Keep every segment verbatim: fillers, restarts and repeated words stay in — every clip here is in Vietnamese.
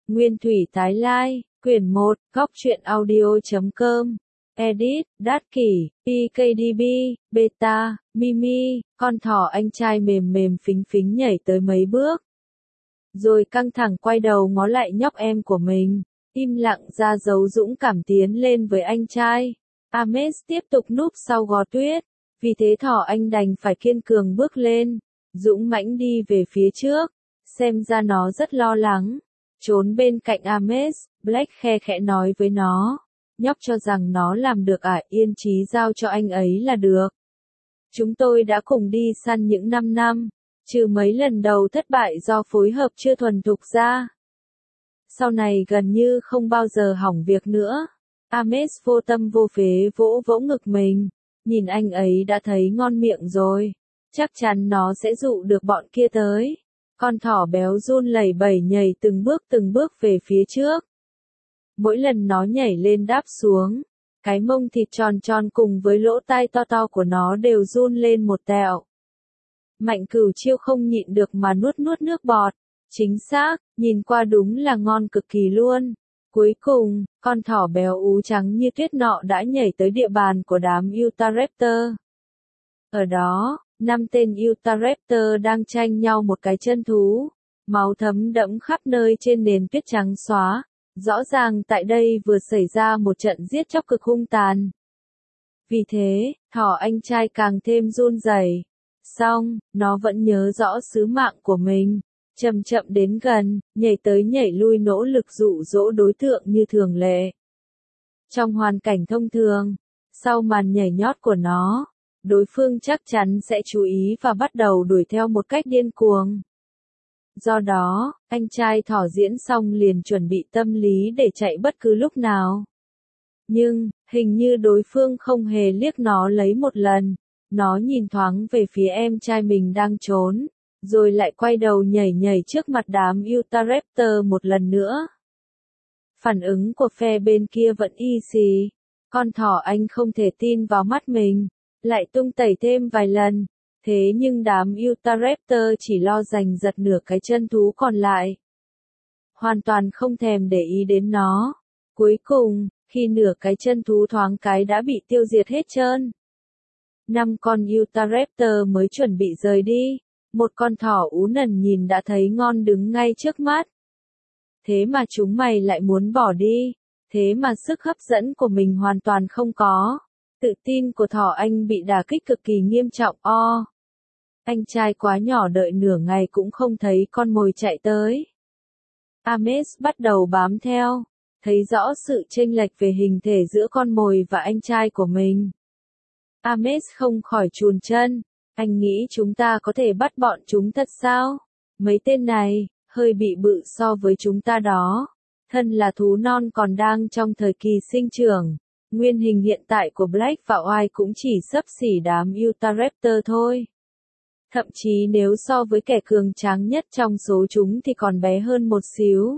Nguyên thủy tái lai, quyển một, góc truyện audio.com. Edit, Đát Kỷ, pê ca đê bê, Beta, Mimi, con thỏ anh trai mềm mềm phính phính nhảy tới mấy bước. Rồi căng thẳng quay đầu ngó lại nhóc em của mình, im lặng ra dấu dũng cảm tiến lên với anh trai. Ames tiếp tục núp sau gò tuyết, vì thế thỏ anh đành phải kiên cường bước lên, dũng mãnh đi về phía trước, xem ra nó rất lo lắng. Trốn bên cạnh Ames, Black khe khẽ nói với nó, nhóc cho rằng nó làm được à, yên chí giao cho anh ấy là được. Chúng tôi đã cùng đi săn những năm năm, trừ mấy lần đầu thất bại do phối hợp chưa thuần thục ra. Sau này gần như không bao giờ hỏng việc nữa. Ames vô tâm vô phế vỗ vỗ ngực mình, nhìn anh ấy đã thấy ngon miệng rồi, chắc chắn nó sẽ dụ được bọn kia tới. Con thỏ béo run lẩy bẩy nhảy từng bước từng bước về phía trước. Mỗi lần nó nhảy lên đáp xuống, cái mông thịt tròn tròn cùng với lỗ tai to to của nó đều run lên một tẹo. Mạnh Cửu Chiêu không nhịn được mà nuốt nuốt nước bọt. Chính xác, nhìn qua đúng là ngon cực kỳ luôn. Cuối cùng, con thỏ béo ú trắng như tuyết nọ đã nhảy tới địa bàn của đám Utahraptor. Ở đó, năm tên Utahraptor đang tranh nhau một cái chân thú, máu thấm đẫm khắp nơi trên nền tuyết trắng xóa. Rõ ràng tại đây vừa xảy ra một trận giết chóc cực hung tàn. Vì thế, thỏ anh trai càng thêm run rẩy. Xong, nó vẫn nhớ rõ sứ mạng của mình. Chậm chậm đến gần, nhảy tới nhảy lui nỗ lực dụ dỗ đối tượng như thường lệ. Trong hoàn cảnh thông thường, sau màn nhảy nhót của nó, đối phương chắc chắn sẽ chú ý và bắt đầu đuổi theo một cách điên cuồng. Do đó, anh trai thỏ diễn xong liền chuẩn bị tâm lý để chạy bất cứ lúc nào. Nhưng, hình như đối phương không hề liếc nó lấy một lần, nó nhìn thoáng về phía em trai mình đang trốn, rồi lại quay đầu nhảy nhảy trước mặt đám Utahraptor một lần nữa. Phản ứng của phe bên kia vẫn y xì, con thỏ anh không thể tin vào mắt mình, lại tung tẩy thêm vài lần. Thế nhưng đám Utahraptor chỉ lo giành giật nửa cái chân thú còn lại. Hoàn toàn không thèm để ý đến nó. Cuối cùng, khi nửa cái chân thú thoáng cái đã bị tiêu diệt hết trơn. Năm con Utahraptor mới chuẩn bị rời đi. Một con thỏ ú nần nhìn đã thấy ngon đứng ngay trước mắt. Thế mà chúng mày lại muốn bỏ đi. Thế mà sức hấp dẫn của mình hoàn toàn không có. Tự tin của thỏ anh bị đả kích cực kỳ nghiêm trọng o. Anh trai quá nhỏ đợi nửa ngày cũng không thấy con mồi chạy tới. Ames bắt đầu bám theo, thấy rõ sự chênh lệch về hình thể giữa con mồi và anh trai của mình. Ames không khỏi chùn chân, anh nghĩ chúng ta có thể bắt bọn chúng thật sao? Mấy tên này, hơi bị bự so với chúng ta đó. Thân là thú non còn đang trong thời kỳ sinh trưởng. Nguyên hình hiện tại của Black và White cũng chỉ xấp xỉ đám Utahraptor thôi. Thậm chí nếu so với kẻ cường tráng nhất trong số chúng thì còn bé hơn một xíu.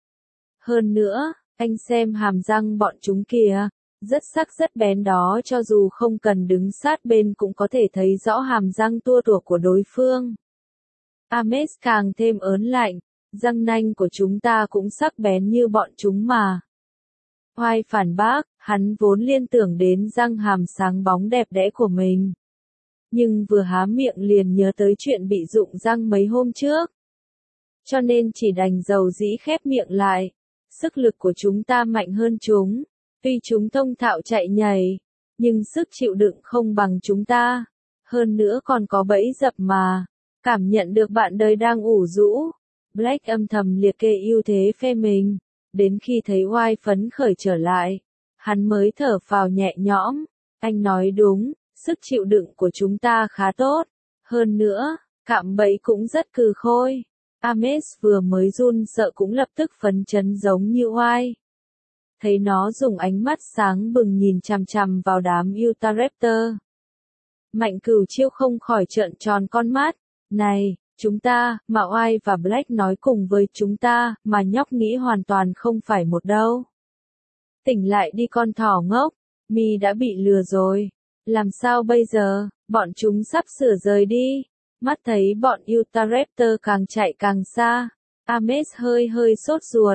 Hơn nữa, anh xem hàm răng bọn chúng kìa, rất sắc rất bén đó, cho dù không cần đứng sát bên cũng có thể thấy rõ hàm răng tua tủa của đối phương. Ames càng thêm ớn lạnh, răng nanh của chúng ta cũng sắc bén như bọn chúng mà. Hoài phản bác, hắn vốn liên tưởng đến răng hàm sáng bóng đẹp đẽ của mình. Nhưng vừa há miệng liền nhớ tới chuyện bị rụng răng mấy hôm trước. Cho nên chỉ đành dầu dĩ khép miệng lại. Sức lực của chúng ta mạnh hơn chúng. Tuy chúng thông thạo chạy nhảy, nhưng sức chịu đựng không bằng chúng ta. Hơn nữa còn có bẫy dập mà. Cảm nhận được bạn đời đang ủ rũ. Black âm thầm liệt kê ưu thế phe mình. Đến khi thấy White phấn khởi trở lại, hắn mới thở phào nhẹ nhõm. Anh nói đúng, sức chịu đựng của chúng ta khá tốt. Hơn nữa, cạm bẫy cũng rất cừ khôi. Ames vừa mới run sợ cũng lập tức phấn chấn giống như White. Thấy nó dùng ánh mắt sáng bừng nhìn chằm chằm vào đám Utahraptor. Mạnh Cửu Chiêu không khỏi trợn tròn con mắt. Này, chúng ta, mà White và Black nói cùng với chúng ta, mà nhóc nghĩ hoàn toàn không phải một đâu. Tỉnh lại đi con thỏ ngốc, mi đã bị lừa rồi. Làm sao bây giờ, bọn chúng sắp sửa rời đi. Mắt thấy bọn Utahraptor càng chạy càng xa. Ames hơi hơi sốt ruột,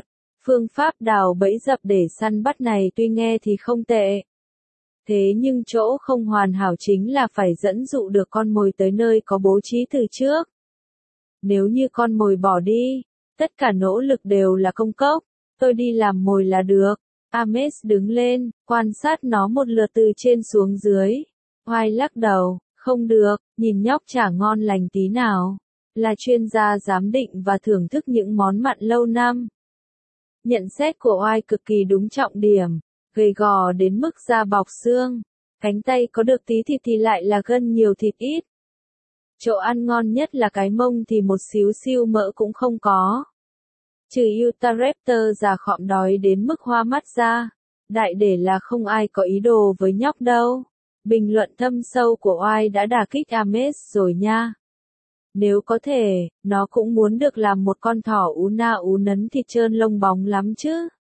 Phương pháp đào bẫy dập để săn bắt này tuy nghe thì không tệ. Thế nhưng chỗ không hoàn hảo chính là phải dẫn dụ được con mồi tới nơi có bố trí từ trước. Nếu như con mồi bỏ đi, tất cả nỗ lực đều là công cốc, tôi đi làm mồi là được. Ames đứng lên, quan sát nó một lượt từ trên xuống dưới. Oai lắc đầu, không được, nhìn nhóc chả ngon lành tí nào. Là chuyên gia giám định và thưởng thức những món mặn lâu năm. Nhận xét của Oai cực kỳ đúng trọng điểm, gầy gò đến mức da bọc xương. Cánh tay có được tí thịt thì lại là gân nhiều thịt ít. Chỗ ăn ngon nhất là cái mông thì một xíu xiu mỡ cũng không có. Trừ Utah Raptor già khọm đói đến mức hoa mắt ra. Đại để là không ai có ý đồ với nhóc đâu. Bình luận thâm sâu của Oai đã đả kích Ames rồi nha. Nếu có thể, nó cũng muốn được làm một con thỏ ú na ú nấn thịt trơn lông bóng lắm chứ.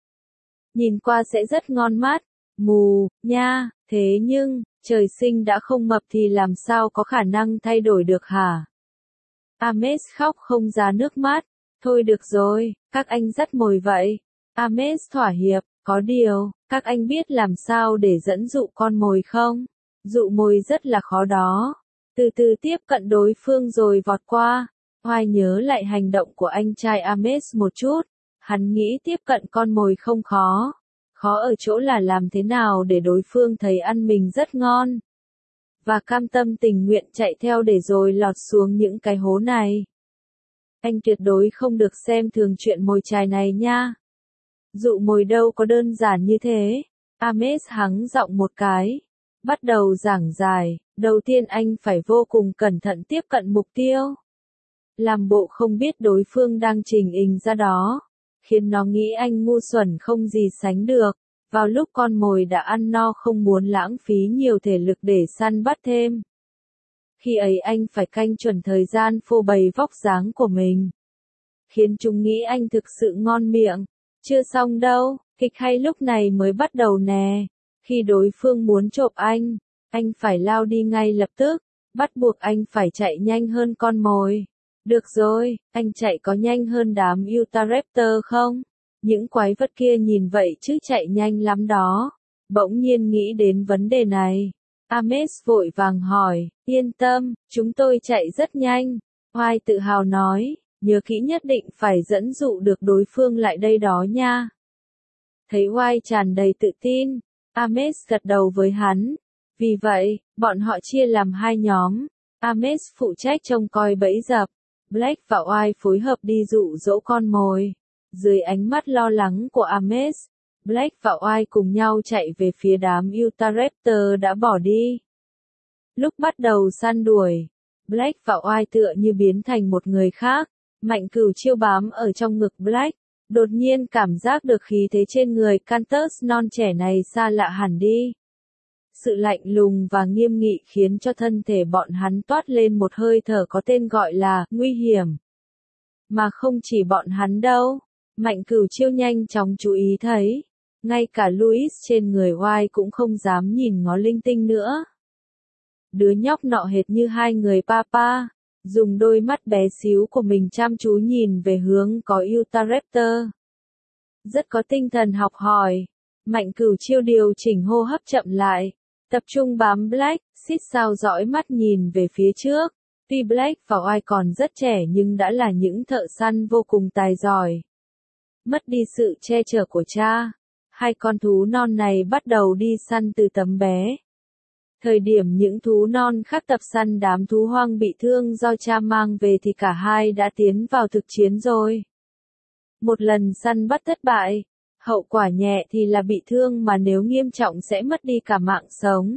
Nhìn qua sẽ rất ngon mắt. Mù, nha, thế nhưng, trời sinh đã không mập thì làm sao có khả năng thay đổi được hả? Ames khóc không ra nước mắt. Thôi được rồi, các anh dắt mồi vậy. Ames thỏa hiệp, có điều, các anh biết làm sao để dẫn dụ con mồi không? Dụ mồi rất là khó đó. Từ từ tiếp cận đối phương rồi vọt qua. Oai nhớ lại hành động của anh trai Ames một chút. Hắn nghĩ tiếp cận con mồi không khó. Khó ở chỗ là làm thế nào để đối phương thấy ăn mình rất ngon. Và cam tâm tình nguyện chạy theo để rồi lọt xuống những cái hố này. Anh tuyệt đối không được xem thường chuyện mồi chài này nha. Dụ mồi đâu có đơn giản như thế. Ames hắng giọng một cái. Bắt đầu giảng giải, đầu tiên anh phải vô cùng cẩn thận tiếp cận mục tiêu. Làm bộ không biết đối phương đang trình hình ra đó. Khiến nó nghĩ anh ngu xuẩn không gì sánh được. Vào lúc con mồi đã ăn no không muốn lãng phí nhiều thể lực để săn bắt thêm. Khi ấy anh phải canh chuẩn thời gian phô bày vóc dáng của mình. Khiến chúng nghĩ anh thực sự ngon miệng. Chưa xong đâu, kịch hay lúc này mới bắt đầu nè. Khi đối phương muốn chộp anh, anh phải lao đi ngay lập tức. Bắt buộc anh phải chạy nhanh hơn con mồi. Được rồi, anh chạy có nhanh hơn đám Utah Raptor không? Những quái vật kia nhìn vậy chứ chạy nhanh lắm đó. Bỗng nhiên nghĩ đến vấn đề này. Ames vội vàng hỏi, yên tâm, chúng tôi chạy rất nhanh. Oai tự hào nói, nhớ kỹ nhất định phải dẫn dụ được đối phương lại đây đó nha. Thấy Oai tràn đầy tự tin, Ames gật đầu với hắn. Vì vậy, bọn họ chia làm hai nhóm. Ames phụ trách trông coi bẫy dập. Black và Oai phối hợp đi dụ dỗ con mồi. Dưới ánh mắt lo lắng của Ames, Black và Oai cùng nhau chạy về phía đám Utah Raptor đã bỏ đi. Lúc bắt đầu săn đuổi, Black và Oai tựa như biến thành một người khác. Mạnh Cửu chiêu bám ở trong ngực Black, đột nhiên cảm giác được khí thế trên người Cantus non trẻ này xa lạ hẳn đi. Sự lạnh lùng và nghiêm nghị khiến cho thân thể bọn hắn toát lên một hơi thở có tên gọi là nguy hiểm. Mà không chỉ bọn hắn đâu, Mạnh Cửu chiêu nhanh chóng chú ý thấy, ngay cả Louis trên người Oai cũng không dám nhìn ngó linh tinh nữa. Đứa nhóc nọ hệt như hai người papa, dùng đôi mắt bé xíu của mình chăm chú nhìn về hướng có Utah Raptor. Rất có tinh thần học hỏi, Mạnh Cửu chiêu điều chỉnh hô hấp chậm lại, tập trung bám Black, xít sao dõi mắt nhìn về phía trước. Tuy Black và Oai còn rất trẻ nhưng đã là những thợ săn vô cùng tài giỏi. Mất đi sự che chở của cha, hai con thú non này bắt đầu đi săn từ tấm bé. Thời điểm những thú non khác tập săn đám thú hoang bị thương do cha mang về thì cả hai đã tiến vào thực chiến rồi. Một lần săn bắt thất bại, hậu quả nhẹ thì là bị thương mà nếu nghiêm trọng sẽ mất đi cả mạng sống.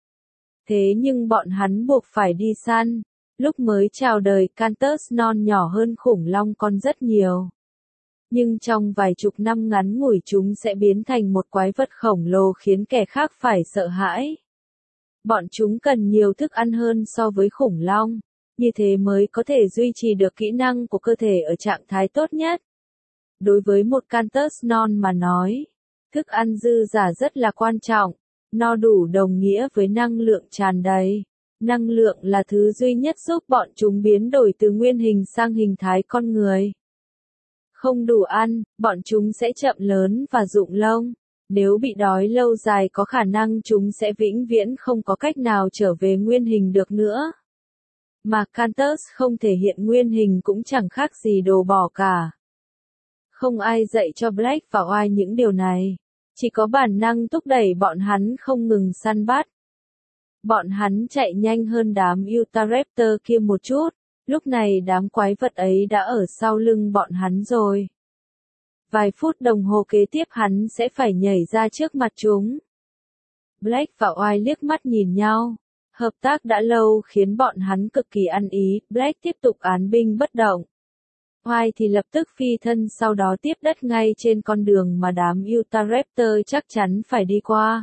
Thế nhưng bọn hắn buộc phải đi săn. Lúc mới chào đời Cantus non nhỏ hơn khủng long con rất nhiều. Nhưng trong vài chục năm ngắn ngủi chúng sẽ biến thành một quái vật khổng lồ khiến kẻ khác phải sợ hãi. Bọn chúng cần nhiều thức ăn hơn so với khủng long, như thế mới có thể duy trì được kỹ năng của cơ thể ở trạng thái tốt nhất. Đối với một Cantus non mà nói, thức ăn dư giả rất là quan trọng, no đủ đồng nghĩa với năng lượng tràn đầy. Năng lượng là thứ duy nhất giúp bọn chúng biến đổi từ nguyên hình sang hình thái con người. Không đủ ăn, bọn chúng sẽ chậm lớn và rụng lông. Nếu bị đói lâu dài có khả năng chúng sẽ vĩnh viễn không có cách nào trở về nguyên hình được nữa. Mà Cantus không thể hiện nguyên hình cũng chẳng khác gì đồ bỏ cả. Không ai dạy cho Black và White những điều này. Chỉ có bản năng thúc đẩy bọn hắn không ngừng săn bắt. Bọn hắn chạy nhanh hơn đám Utahraptor kia một chút, lúc này đám quái vật ấy đã ở sau lưng bọn hắn rồi. Vài phút đồng hồ kế tiếp hắn sẽ phải nhảy ra trước mặt chúng. Black và White liếc mắt nhìn nhau. Hợp tác đã lâu khiến bọn hắn cực kỳ ăn ý, Black tiếp tục án binh bất động. White thì lập tức phi thân sau đó tiếp đất ngay trên con đường mà đám Utahraptor chắc chắn phải đi qua.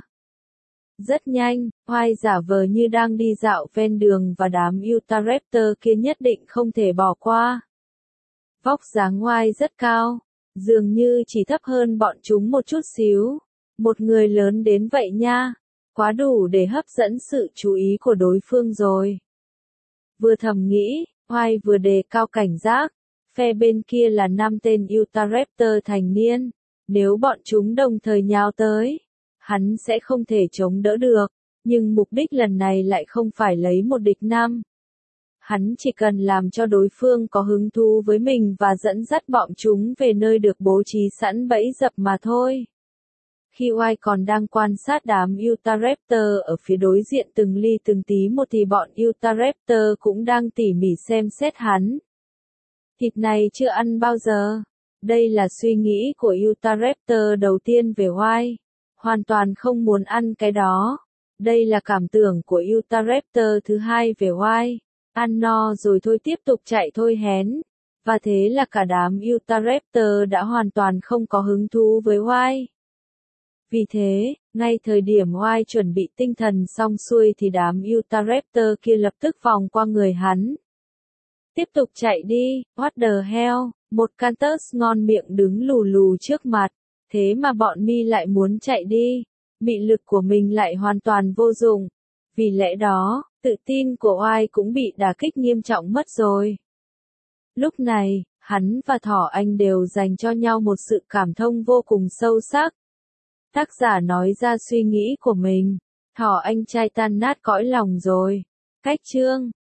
Rất nhanh, White giả vờ như đang đi dạo ven đường và đám Utahraptor kia nhất định không thể bỏ qua. Vóc dáng White rất cao, dường như chỉ thấp hơn bọn chúng một chút xíu. Một người lớn đến vậy nha, quá đủ để hấp dẫn sự chú ý của đối phương rồi. Vừa thầm nghĩ, White vừa đề cao cảnh giác. Phe bên kia là năm tên Utahraptor thành niên. Nếu bọn chúng đồng thời nhào tới, hắn sẽ không thể chống đỡ được. Nhưng mục đích lần này lại không phải lấy một địch năm. Hắn chỉ cần làm cho đối phương có hứng thú với mình và dẫn dắt bọn chúng về nơi được bố trí sẵn bẫy dập mà thôi. Khi White còn đang quan sát đám Utahraptor ở phía đối diện từng ly từng tí một thì bọn Utahraptor cũng đang tỉ mỉ xem xét hắn. Thịt này chưa ăn bao giờ. Đây là suy nghĩ của Utahraptor đầu tiên về White. Hoàn toàn không muốn ăn cái đó. Đây là cảm tưởng của Utahraptor thứ hai về White. Ăn no rồi thôi tiếp tục chạy thôi hén. Và thế là cả đám Utahraptor đã hoàn toàn không có hứng thú với White. Vì thế, ngay thời điểm White chuẩn bị tinh thần xong xuôi thì đám Utahraptor kia lập tức vòng qua người hắn. Tiếp tục chạy đi, what the hell, một Cantus ngon miệng đứng lù lù trước mặt, thế mà bọn mi lại muốn chạy đi, mị lực của mình lại hoàn toàn vô dụng, vì lẽ đó, tự tin của White cũng bị đả kích nghiêm trọng mất rồi. Lúc này, hắn và Thỏ Anh đều dành cho nhau một sự cảm thông vô cùng sâu sắc. Tác giả nói ra suy nghĩ của mình, Thỏ Anh trai tan nát cõi lòng rồi. Cách chương